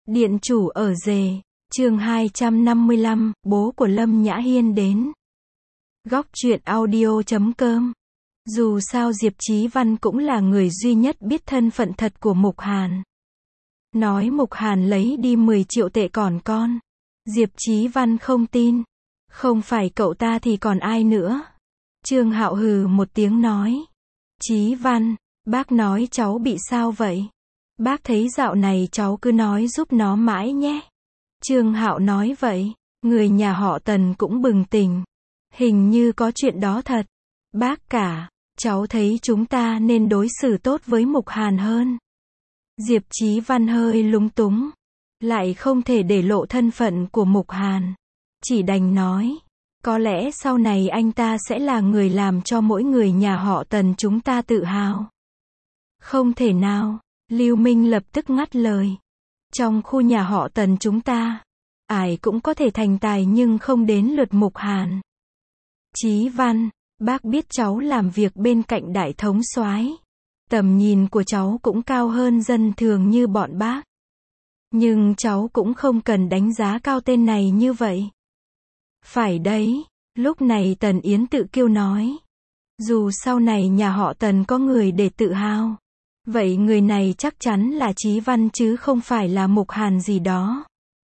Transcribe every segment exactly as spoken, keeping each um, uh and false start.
Điện chủ ở rể, chương hai trăm năm mươi lăm, bố của Lâm Nhã Hiên đến. Góc truyện audio chấm com. Dù sao Diệp Chí Văn cũng là người duy nhất biết thân phận thật của Mục Hàn. Nói Mục Hàn lấy đi mười triệu tệ còn con. Diệp Chí Văn không tin. Không phải cậu ta thì còn ai nữa. Trương Hạo hừ một tiếng nói. Chí Văn, bác nói cháu bị sao vậy? Bác thấy dạo này cháu cứ nói giúp nó mãi nhé. Trương Hạo nói vậy. Người nhà họ Tần cũng bừng tỉnh. Hình như có chuyện đó thật. Bác cả, cháu thấy chúng ta nên đối xử tốt với Mục Hàn hơn. Diệp Chí Văn hơi lúng túng. Lại không thể để lộ thân phận của Mục Hàn. Chỉ đành nói. Có lẽ sau này anh ta sẽ là người làm cho mỗi người nhà họ Tần chúng ta tự hào. Không thể nào. Lưu Minh lập tức ngắt lời. Trong khu nhà họ Tần chúng ta, ai cũng có thể thành tài nhưng không đến lượt Mục Hàn. Chí Văn, bác biết cháu làm việc bên cạnh đại thống soái. Tầm nhìn của cháu cũng cao hơn dân thường như bọn bác. Nhưng cháu cũng không cần đánh giá cao tên này như vậy. Phải đấy, lúc này Tần Yến tự kiêu nói. Dù sau này nhà họ Tần có người để tự hào. Vậy người này chắc chắn là Chí Văn chứ không phải là Mục Hàn gì đó.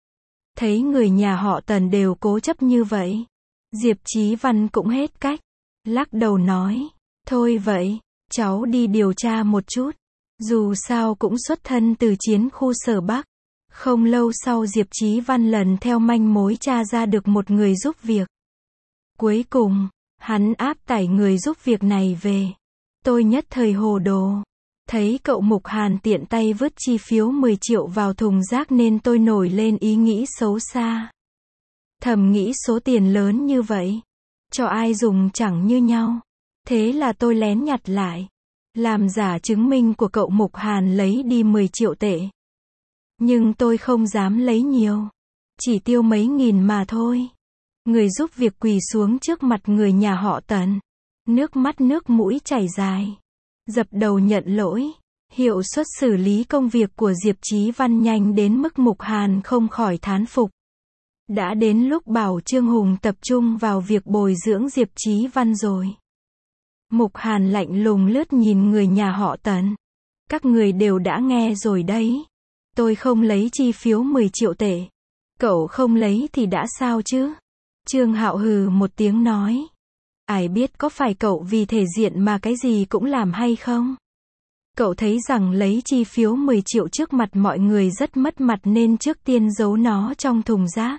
Thấy người nhà họ Tần đều cố chấp như vậy. Diệp Chí Văn cũng hết cách. Lắc đầu nói. Thôi vậy, cháu đi điều tra một chút. Dù sao cũng xuất thân từ chiến khu Sở Bắc. Không lâu sau Diệp Chí Văn lần theo manh mối tra ra được một người giúp việc. Cuối cùng, hắn áp tải người giúp việc này về. Tôi nhất thời hồ đồ. Thấy cậu Mục Hàn tiện tay vứt chi phiếu mười triệu vào thùng rác nên tôi nổi lên ý nghĩ xấu xa. Thầm nghĩ số tiền lớn như vậy, cho ai dùng chẳng như nhau. Thế là tôi lén nhặt lại, làm giả chứng minh của cậu Mục Hàn lấy đi mười triệu tệ. Nhưng tôi không dám lấy nhiều, chỉ tiêu mấy nghìn mà thôi. Người giúp việc quỳ xuống trước mặt người nhà họ Tần. Nước mắt nước mũi chảy dài. Dập đầu nhận lỗi. Hiệu suất xử lý công việc của Diệp Chí Văn nhanh đến mức Mục Hàn không khỏi thán phục. Đã đến lúc bảo Trương Hùng tập trung vào việc bồi dưỡng Diệp Chí Văn rồi. Mục Hàn lạnh lùng lướt nhìn người nhà họ Tần. Các người đều đã nghe rồi đấy. Tôi không lấy chi phiếu mười triệu tệ. Cậu không lấy thì đã sao chứ? Trương Hạo hừ một tiếng nói. Ai biết có phải cậu vì thể diện mà cái gì cũng làm hay không? Cậu thấy rằng lấy chi phiếu mười triệu trước mặt mọi người rất mất mặt nên trước tiên giấu nó trong thùng rác.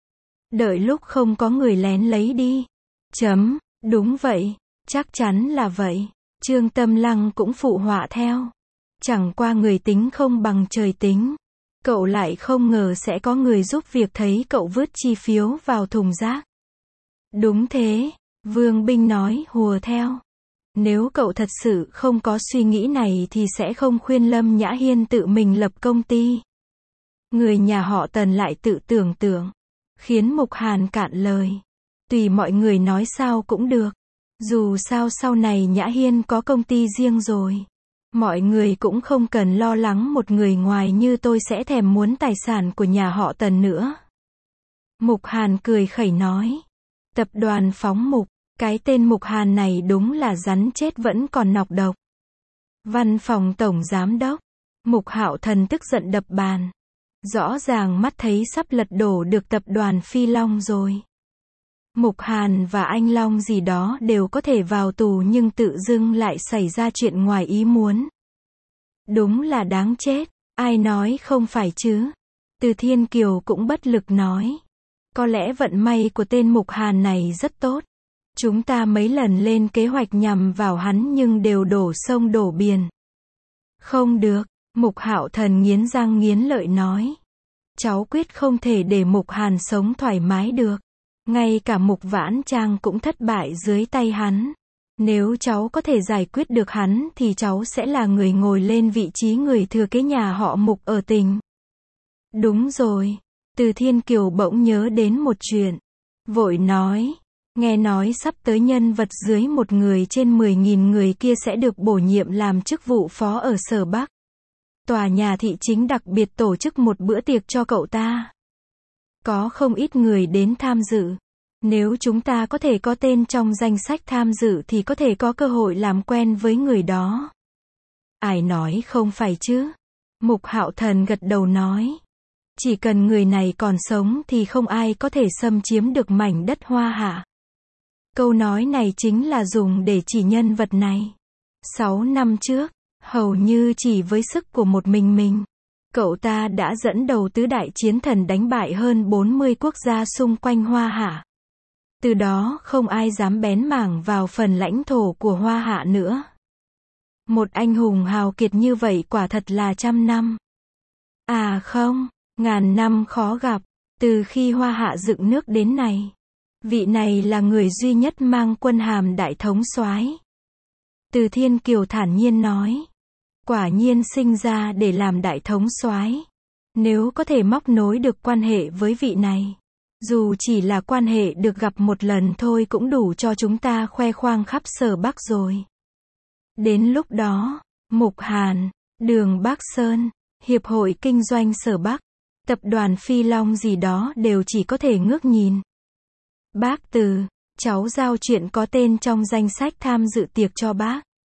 Đợi lúc không có người lén lấy đi. Chấm, đúng vậy, chắc chắn là vậy. Trương Tâm Lăng cũng phụ họa theo. Chẳng qua người tính không bằng trời tính. Cậu lại không ngờ sẽ có người giúp việc thấy cậu vứt chi phiếu vào thùng rác. Đúng thế. Vương Binh nói hùa theo. Nếu cậu thật sự không có suy nghĩ này thì sẽ không khuyên Lâm Nhã Hiên tự mình lập công ty. Người nhà họ Tần lại tự tưởng tượng. Khiến Mục Hàn cạn lời. Tùy mọi người nói sao cũng được. Dù sao sau này Nhã Hiên có công ty riêng rồi. Mọi người cũng không cần lo lắng một người ngoài như tôi sẽ thèm muốn tài sản của nhà họ Tần nữa. Mục Hàn cười khẩy nói. Tập đoàn phóng mục. Cái tên Mục Hàn này đúng là rắn chết vẫn còn nọc độc. Văn phòng tổng giám đốc. Mục Hạo Thần tức giận đập bàn. Rõ ràng mắt thấy sắp lật đổ được tập đoàn Phi Long rồi. Mục Hàn và anh Long gì đó đều có thể vào tù nhưng tự dưng lại xảy ra chuyện ngoài ý muốn. Đúng là đáng chết. Ai nói không phải chứ? Từ Thiên Kiều cũng bất lực nói. Có lẽ vận may của tên Mục Hàn này rất tốt. Chúng ta mấy lần lên kế hoạch nhằm vào hắn nhưng đều đổ sông đổ biển. Không được, Mục Hạo Thần nghiến răng nghiến lợi nói. Cháu quyết không thể để Mục Hàn sống thoải mái được. Ngay cả Mục Vãn Trang cũng thất bại dưới tay hắn. Nếu cháu có thể giải quyết được hắn thì cháu sẽ là người ngồi lên vị trí người thừa kế nhà họ Mục ở tỉnh. Đúng rồi. Từ Thiên Kiều bỗng nhớ đến một chuyện. Vội nói. Nghe nói sắp tới nhân vật dưới một người trên mười nghìn người kia sẽ được bổ nhiệm làm chức vụ phó ở Sở Bắc. Tòa nhà thị chính đặc biệt tổ chức một bữa tiệc cho cậu ta. Có không ít người đến tham dự. Nếu chúng ta có thể có tên trong danh sách tham dự thì có thể có cơ hội làm quen với người đó. Ai nói không phải chứ? Mục Hạo Thần gật đầu nói. Chỉ cần người này còn sống thì không ai có thể xâm chiếm được mảnh đất Hoa Hạ. Câu nói này chính là dùng để chỉ nhân vật này. Sáu năm trước, hầu như chỉ với sức của một mình mình, cậu ta đã dẫn đầu tứ đại chiến thần đánh bại hơn bốn mươi quốc gia xung quanh Hoa Hạ. Từ đó không ai dám bén mảng vào phần lãnh thổ của Hoa Hạ nữa. Một anh hùng hào kiệt như vậy quả thật là trăm năm. À không, ngàn năm khó gặp. Từ khi Hoa Hạ dựng nước đến nay, vị này là người duy nhất mang quân hàm đại thống soái. Từ Thiên Kiều thản nhiên nói. Quả nhiên sinh ra để làm đại thống soái. Nếu có thể móc nối được quan hệ với vị này, dù chỉ là quan hệ được gặp một lần thôi cũng đủ cho chúng ta khoe khoang khắp Sở Bắc rồi. Đến lúc đó, Mục Hàn, Đường Bắc Sơn, Hiệp hội Kinh doanh Sở Bắc, Tập đoàn Phi Long gì đó đều chỉ có thể ngước nhìn. Bác Từ, cháu giao chuyện có tên trong danh sách tham dự tiệc cho bác.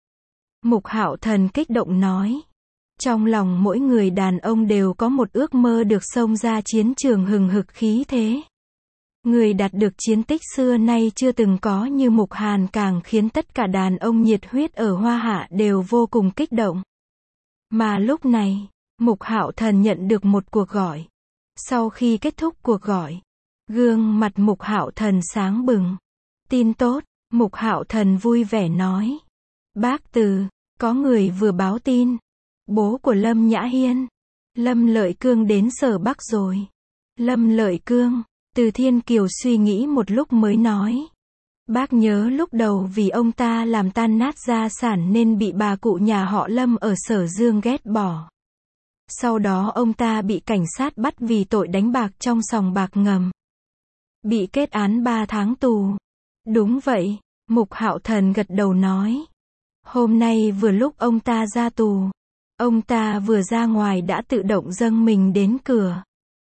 Mục Hạo Thần kích động nói. Trong lòng mỗi người đàn ông đều có một ước mơ được xông ra chiến trường hừng hực khí thế. Người đạt được chiến tích xưa nay chưa từng có như Mục Hàn càng khiến tất cả đàn ông nhiệt huyết ở Hoa Hạ đều vô cùng kích động. Mà lúc này, Mục Hạo Thần nhận được một cuộc gọi. Sau khi kết thúc cuộc gọi, gương mặt Mục Hạo Thần sáng bừng. Tin tốt, Mục Hạo Thần vui vẻ nói. Bác Từ, có người vừa báo tin. Bố của Lâm Nhã Hiên, Lâm Lợi Cương đến Sở Bắc rồi. Lâm Lợi Cương, Từ Thiên Kiều suy nghĩ một lúc mới nói. Bác nhớ lúc đầu vì ông ta làm tan nát gia sản nên bị bà cụ nhà họ Lâm ở Sở Dương ghét bỏ. Sau đó ông ta bị cảnh sát bắt vì tội đánh bạc trong sòng bạc ngầm. Bị kết án ba tháng tù. Đúng vậy, Mục Hạo Thần gật đầu nói. Hôm nay vừa lúc ông ta ra tù. Ông ta vừa ra ngoài đã tự động dâng mình đến cửa.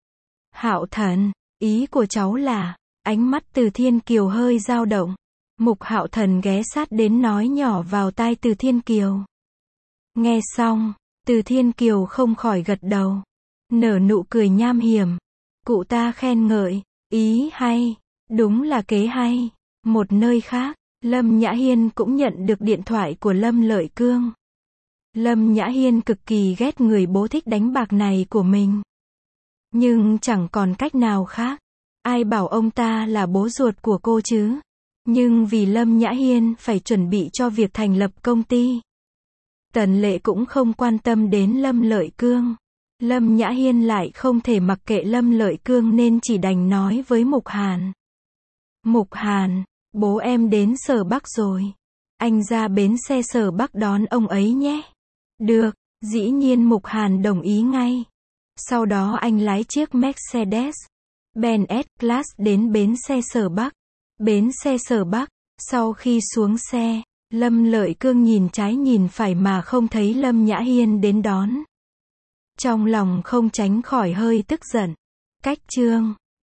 Hạo Thần, ý của cháu là, ánh mắt Từ Thiên Kiều hơi dao động. Mục Hạo Thần ghé sát đến nói nhỏ vào tai Từ Thiên Kiều. Nghe xong, Từ Thiên Kiều không khỏi gật đầu. Nở nụ cười nham hiểm. Cụ ta khen ngợi, ý hay, đúng là kế hay. Một nơi khác, Lâm Nhã Hiên cũng nhận được điện thoại của Lâm Lợi Cương. Lâm Nhã Hiên cực kỳ ghét người bố thích đánh bạc này của mình. Nhưng chẳng còn cách nào khác. Ai bảo ông ta là bố ruột của cô chứ? Nhưng vì Lâm Nhã Hiên phải chuẩn bị cho việc thành lập công ty, Tần Lệ cũng không quan tâm đến Lâm Lợi Cương. Lâm Nhã Hiên lại không thể mặc kệ Lâm Lợi Cương nên chỉ đành nói với Mục Hàn. Mục Hàn, bố em đến Sở Bắc rồi. Anh ra bến xe Sở Bắc đón ông ấy nhé. Được, dĩ nhiên Mục Hàn đồng ý ngay. Sau đó anh lái chiếc Mercedes-Benz S-Class đến bến xe Sở Bắc. Bến xe Sở Bắc, sau khi xuống xe, Lâm Lợi Cương nhìn trái nhìn phải mà không thấy Lâm Nhã Hiên đến đón. Trong lòng không tránh khỏi hơi tức giận. Cách chương